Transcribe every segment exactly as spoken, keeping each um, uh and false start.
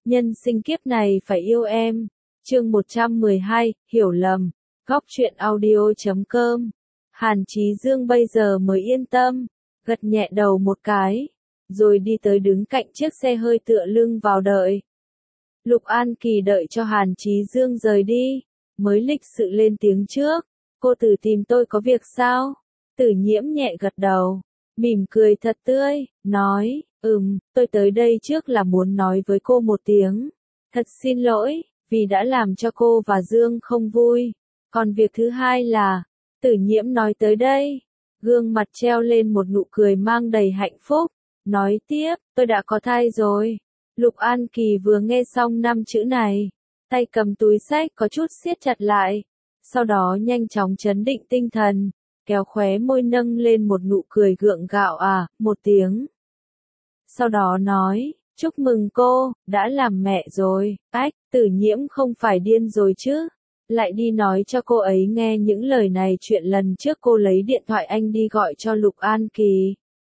Nhân sinh kiếp này phải yêu em. Chương một trăm mười hai, hiểu lầm. Góc truyện audio chấm com. Hàn Chí Dương bây giờ mới yên tâm, gật nhẹ đầu một cái, rồi đi tới đứng cạnh chiếc xe hơi tựa lưng vào đợi. Lục An Kỳ đợi cho Hàn Chí Dương rời đi, mới lịch sự lên tiếng trước. Cô Tử tìm tôi có việc sao? Tử Nhiễm nhẹ gật đầu, mỉm cười thật tươi, nói, ừm, tôi tới đây trước là muốn nói với cô một tiếng. Thật xin lỗi, vì đã làm cho cô và Dương không vui. Còn việc thứ hai là, Tử Nhiễm nói tới đây, gương mặt treo lên một nụ cười mang đầy hạnh phúc, nói tiếp, tôi đã có thai rồi. Lục An Kỳ vừa nghe xong năm chữ này, tay cầm túi xách có chút siết chặt lại, sau đó nhanh chóng trấn định tinh thần, kéo khóe môi nâng lên một nụ cười gượng gạo à, một tiếng. Sau đó nói, chúc mừng cô, đã làm mẹ rồi. Ách, Tử Nhiễm không phải điên rồi chứ? Lại đi nói cho cô ấy nghe những lời này chuyện lần trước cô lấy điện thoại anh đi gọi cho Lục An Kỳ.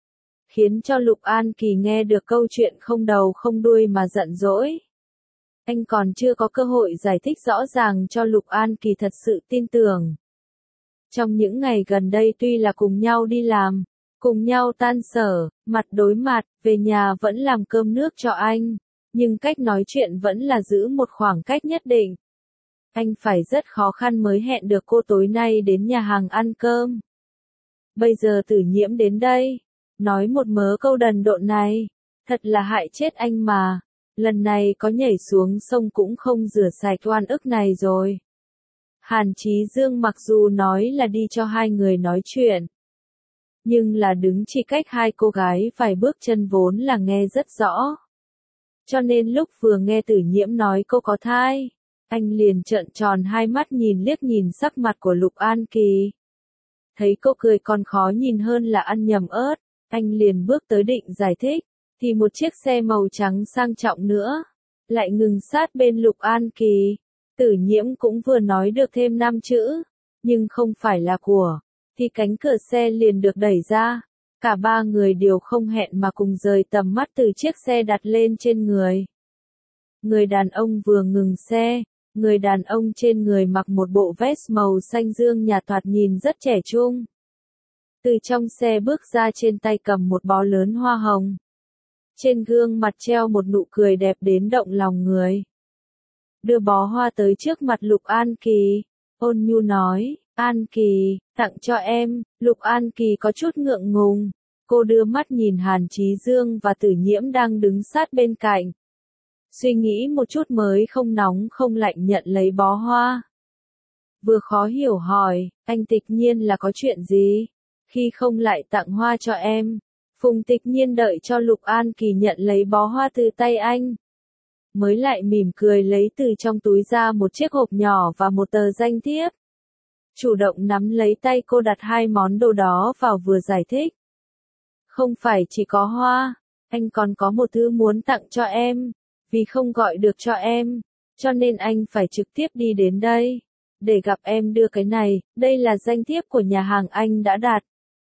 Khiến cho Lục An Kỳ nghe được câu chuyện không đầu không đuôi mà giận dỗi. Anh còn chưa có cơ hội giải thích rõ ràng cho Lục An Kỳ thật sự tin tưởng. Trong những ngày gần đây tuy là cùng nhau đi làm, cùng nhau tan sở, mặt đối mặt, về nhà vẫn làm cơm nước cho anh, nhưng cách nói chuyện vẫn là giữ một khoảng cách nhất định. Anh phải rất khó khăn mới hẹn được cô tối nay đến nhà hàng ăn cơm. Bây giờ Tử Nhiễm đến đây, nói một mớ câu đần độn này, thật là hại chết anh mà. Lần này có nhảy xuống sông cũng không rửa sạch oan ức này rồi. Hàn Chí Dương mặc dù nói là đi cho hai người nói chuyện, nhưng là đứng chỉ cách hai cô gái vài bước chân vốn là nghe rất rõ. Cho nên lúc vừa nghe Tử Nhiễm nói cô có thai, anh liền trợn tròn hai mắt nhìn liếc nhìn sắc mặt của Lục An Kỳ. Thấy cô cười còn khó nhìn hơn là ăn nhầm ớt, anh liền bước tới định giải thích, thì một chiếc xe màu trắng sang trọng nữa lại ngừng sát bên Lục An Kỳ. Tử Nhiễm cũng vừa nói được thêm năm chữ, nhưng không phải là của, thì cánh cửa xe liền được đẩy ra. Cả ba người đều không hẹn mà cùng rời tầm mắt từ chiếc xe đặt lên trên người. Người đàn ông vừa ngừng xe, người đàn ông trên người mặc một bộ vest màu xanh dương nhạt thoạt nhìn rất trẻ trung. Từ trong xe bước ra trên tay cầm một bó lớn hoa hồng. Trên gương mặt treo một nụ cười đẹp đến động lòng người. Đưa bó hoa tới trước mặt Lục An Kỳ, ôn nhu nói, An Kỳ, tặng cho em. Lục An Kỳ có chút ngượng ngùng, cô đưa mắt nhìn Hàn Chí Dương và Tử Nhiễm đang đứng sát bên cạnh. Suy nghĩ một chút mới không nóng không lạnh nhận lấy bó hoa. Vừa khó hiểu hỏi, anh Tịch Nhiên là có chuyện gì? Khi không lại tặng hoa cho em. Phùng Tịch Nhiên đợi cho Lục An Kỳ nhận lấy bó hoa từ tay anh, mới lại mỉm cười lấy từ trong túi ra một chiếc hộp nhỏ và một tờ danh thiếp. Chủ động nắm lấy tay cô đặt hai món đồ đó vào vừa giải thích. Không phải chỉ có hoa, anh còn có một thứ muốn tặng cho em, vì không gọi được cho em, cho nên anh phải trực tiếp đi đến đây, để gặp em đưa cái này, đây là danh thiếp của nhà hàng anh đã đặt.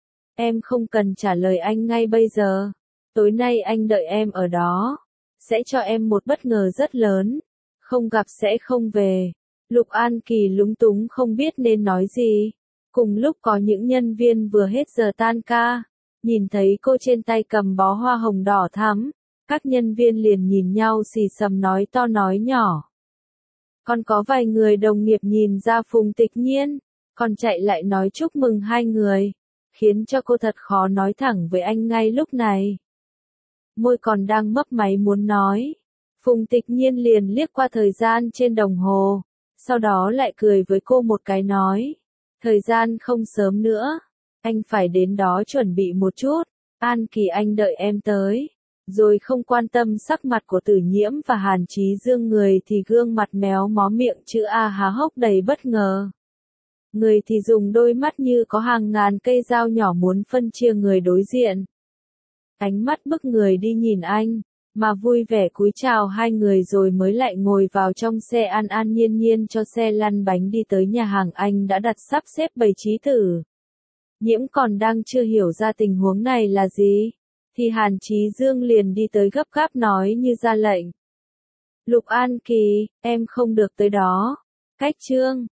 Em không cần trả lời anh ngay bây giờ, tối nay anh đợi em ở đó, sẽ cho em một bất ngờ rất lớn, không gặp sẽ không về. Lục An Kỳ lúng túng không biết nên nói gì. Cùng lúc có những nhân viên vừa hết giờ tan ca, nhìn thấy cô trên tay cầm bó hoa hồng đỏ thắm, các nhân viên liền nhìn nhau xì xầm nói to nói nhỏ. Còn có vài người đồng nghiệp nhìn ra Phùng Tịch Nhiên, còn chạy lại nói chúc mừng hai người, khiến cho cô thật khó nói thẳng với anh ngay lúc này. Môi còn đang mấp máy muốn nói, Phùng Tịch Nhiên liền liếc qua thời gian trên đồng hồ, sau đó lại cười với cô một cái nói, thời gian không sớm nữa, anh phải đến đó chuẩn bị một chút, An Kỳ anh đợi em tới. Rồi không quan tâm sắc mặt của Tử Nhiễm và Hàn Chí Dương, người thì gương mặt méo mó, miệng chữ A há hốc đầy bất ngờ. Người thì dùng đôi mắt như có hàng ngàn cây dao nhỏ muốn phân chia người đối diện. Ánh mắt bức người đi nhìn anh, mà vui vẻ cúi chào hai người rồi mới lại ngồi vào trong xe an an nhiên nhiên cho xe lăn bánh đi tới nhà hàng anh đã đặt sắp xếp bày trí tử. Nhiễm còn đang chưa hiểu ra tình huống này là gì, thì Hàn Chí Dương liền đi tới gấp gáp nói như ra lệnh. Lục An Kỳ, em không được tới đó. Cách chương